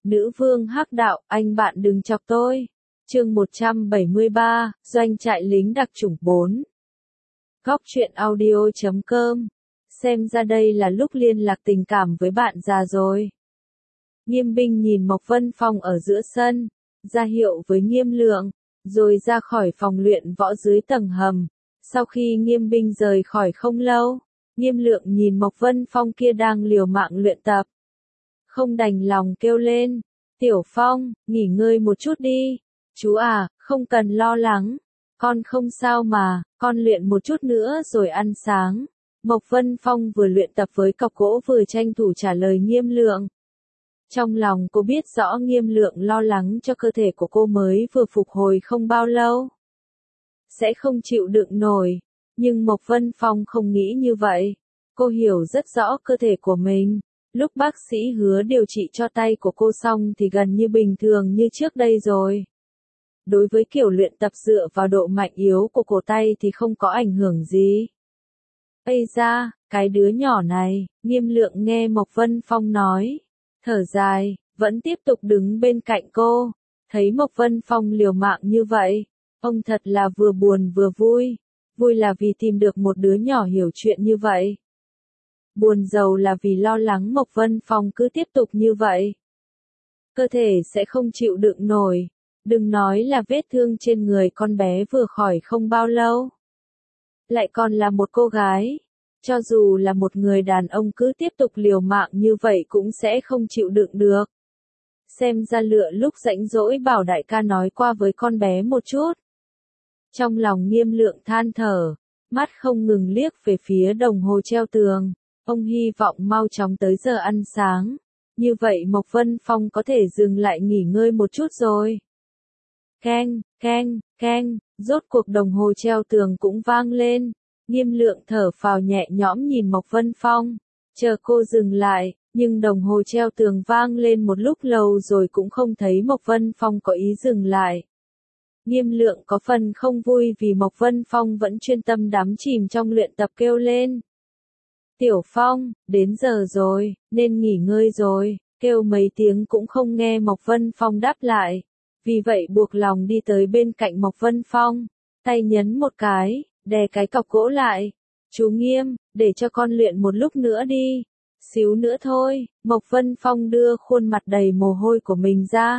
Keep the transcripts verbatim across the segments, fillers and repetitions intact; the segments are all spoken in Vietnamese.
Nữ vương hắc đạo, anh bạn đừng chọc tôi. Chương một trăm bảy mươi ba, Doanh trại lính đặc chủng bốn. Góc truyện audio chấm com. Xem ra đây là lúc liên lạc tình cảm với bạn già rồi. Nghiêm binh nhìn Mộc Vân Phong ở giữa sân, ra hiệu với Nghiêm Lượng, rồi ra khỏi phòng luyện võ dưới tầng hầm. Sau khi Nghiêm binh rời khỏi không lâu, Nghiêm Lượng nhìn Mộc Vân Phong kia đang liều mạng luyện tập. Không đành lòng kêu lên, Tiểu Phong, nghỉ ngơi một chút đi. Chú à, không cần lo lắng, con không sao mà, con luyện một chút nữa rồi ăn sáng. Mộc Vân Phong vừa luyện tập với cọc gỗ vừa tranh thủ trả lời Nghiêm Lượng. Trong lòng cô biết rõ Nghiêm Lượng lo lắng cho cơ thể của cô mới vừa phục hồi không bao lâu. Sẽ không chịu đựng nổi, nhưng Mộc Vân Phong không nghĩ như vậy. Cô hiểu rất rõ cơ thể của mình. Lúc bác sĩ hứa điều trị cho tay của cô xong thì gần như bình thường như trước đây rồi. Đối với kiểu luyện tập dựa vào độ mạnh yếu của cổ tay thì không có ảnh hưởng gì. Ây da, cái đứa nhỏ này, Nghiêm Lượng nghe Mộc Vân Phong nói. Thở dài, vẫn tiếp tục đứng bên cạnh cô. Thấy Mộc Vân Phong liều mạng như vậy, ông thật là vừa buồn vừa vui. Vui là vì tìm được một đứa nhỏ hiểu chuyện như vậy. Buồn giàu là vì lo lắng Mộc Vân Phong cứ tiếp tục như vậy. Cơ thể sẽ không chịu đựng nổi. Đừng nói là vết thương trên người con bé vừa khỏi không bao lâu. Lại còn là một cô gái. Cho dù là một người đàn ông cứ tiếp tục liều mạng như vậy cũng sẽ không chịu đựng được. Xem ra lựa lúc rảnh rỗi bảo đại ca nói qua với con bé một chút. Trong lòng Nghiêm Lượng than thở, mắt không ngừng liếc về phía đồng hồ treo tường. Ông hy vọng mau chóng tới giờ ăn sáng. Như vậy Mộc Vân Phong có thể dừng lại nghỉ ngơi một chút rồi. Keng, keng, keng, rốt cuộc đồng hồ treo tường cũng vang lên. Nghiêm Lượng thở phào nhẹ nhõm nhìn Mộc Vân Phong. Chờ cô dừng lại, nhưng đồng hồ treo tường vang lên một lúc lâu rồi cũng không thấy Mộc Vân Phong có ý dừng lại. Nghiêm Lượng có phần không vui vì Mộc Vân Phong vẫn chuyên tâm đắm chìm trong luyện tập kêu lên. Tiểu Phong, đến giờ rồi, nên nghỉ ngơi rồi, kêu mấy tiếng cũng không nghe Mộc Vân Phong đáp lại. Vì vậy buộc lòng đi tới bên cạnh Mộc Vân Phong, tay nhấn một cái, đè cái cọc gỗ lại. Chú Nghiêm, để cho con luyện một lúc nữa đi. Xíu nữa thôi, Mộc Vân Phong đưa khuôn mặt đầy mồ hôi của mình ra.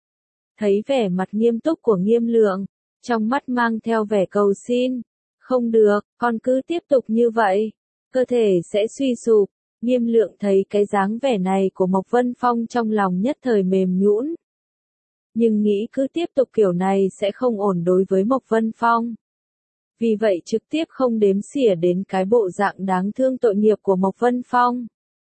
Thấy vẻ mặt nghiêm túc của Nghiêm Lượng, trong mắt mang theo vẻ cầu xin. Không được, con cứ tiếp tục như vậy. Cơ thể sẽ suy sụp. Nghiêm Lượng thấy cái dáng vẻ này của Mộc Vân Phong trong lòng nhất thời mềm nhũn. Nhưng nghĩ cứ tiếp tục kiểu này sẽ không ổn đối với Mộc Vân Phong. Vì vậy trực tiếp không đếm xỉa đến cái bộ dạng đáng thương tội nghiệp của Mộc Vân Phong.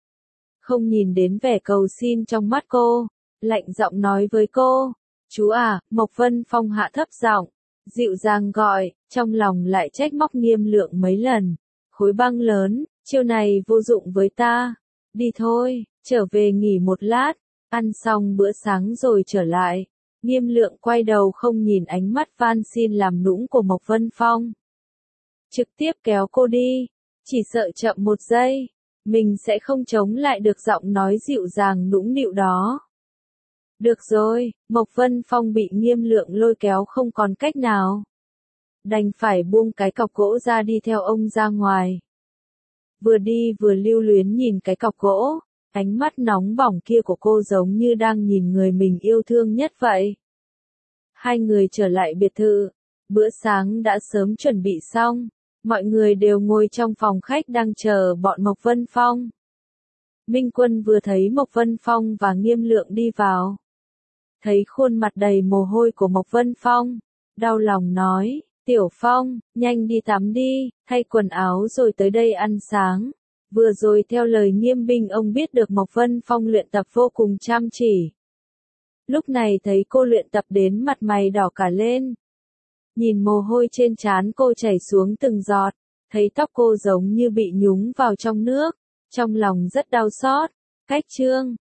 Không nhìn đến vẻ cầu xin trong mắt cô, lạnh giọng nói với cô. Chú à, Mộc Vân Phong hạ thấp giọng, dịu dàng gọi, trong lòng lại trách móc Nghiêm Lượng mấy lần. Khối băng lớn, chiêu này vô dụng với ta. Đi thôi, trở về nghỉ một lát, ăn xong bữa sáng rồi trở lại. Nghiêm Lượng quay đầu không nhìn ánh mắt van xin làm nũng của Mộc Vân Phong. Trực tiếp kéo cô đi, chỉ sợ chậm một giây, mình sẽ không chống lại được giọng nói dịu dàng nũng nịu đó. Được rồi, Mộc Vân Phong bị Nghiêm Lượng lôi kéo không còn cách nào. Đành phải buông cái cọc gỗ ra đi theo ông ra ngoài. Vừa đi vừa lưu luyến nhìn cái cọc gỗ, ánh mắt nóng bỏng kia của cô giống như đang nhìn người mình yêu thương nhất vậy. Hai người trở lại biệt thự, bữa sáng đã sớm chuẩn bị xong, mọi người đều ngồi trong phòng khách đang chờ bọn Mộc Vân Phong. Minh Quân vừa thấy Mộc Vân Phong và Nghiêm Lượng đi vào. Thấy khuôn mặt đầy mồ hôi của Mộc Vân Phong, đau lòng nói. Tiểu Phong, nhanh đi tắm đi, thay quần áo rồi tới đây ăn sáng. Vừa rồi theo lời Nghiêm binh ông biết được Mộc Vân Phong luyện tập vô cùng chăm chỉ. Lúc này thấy cô luyện tập đến mặt mày đỏ cả lên. Nhìn mồ hôi trên trán cô chảy xuống từng giọt, thấy tóc cô giống như bị nhúng vào trong nước, trong lòng rất đau xót. Cách trương,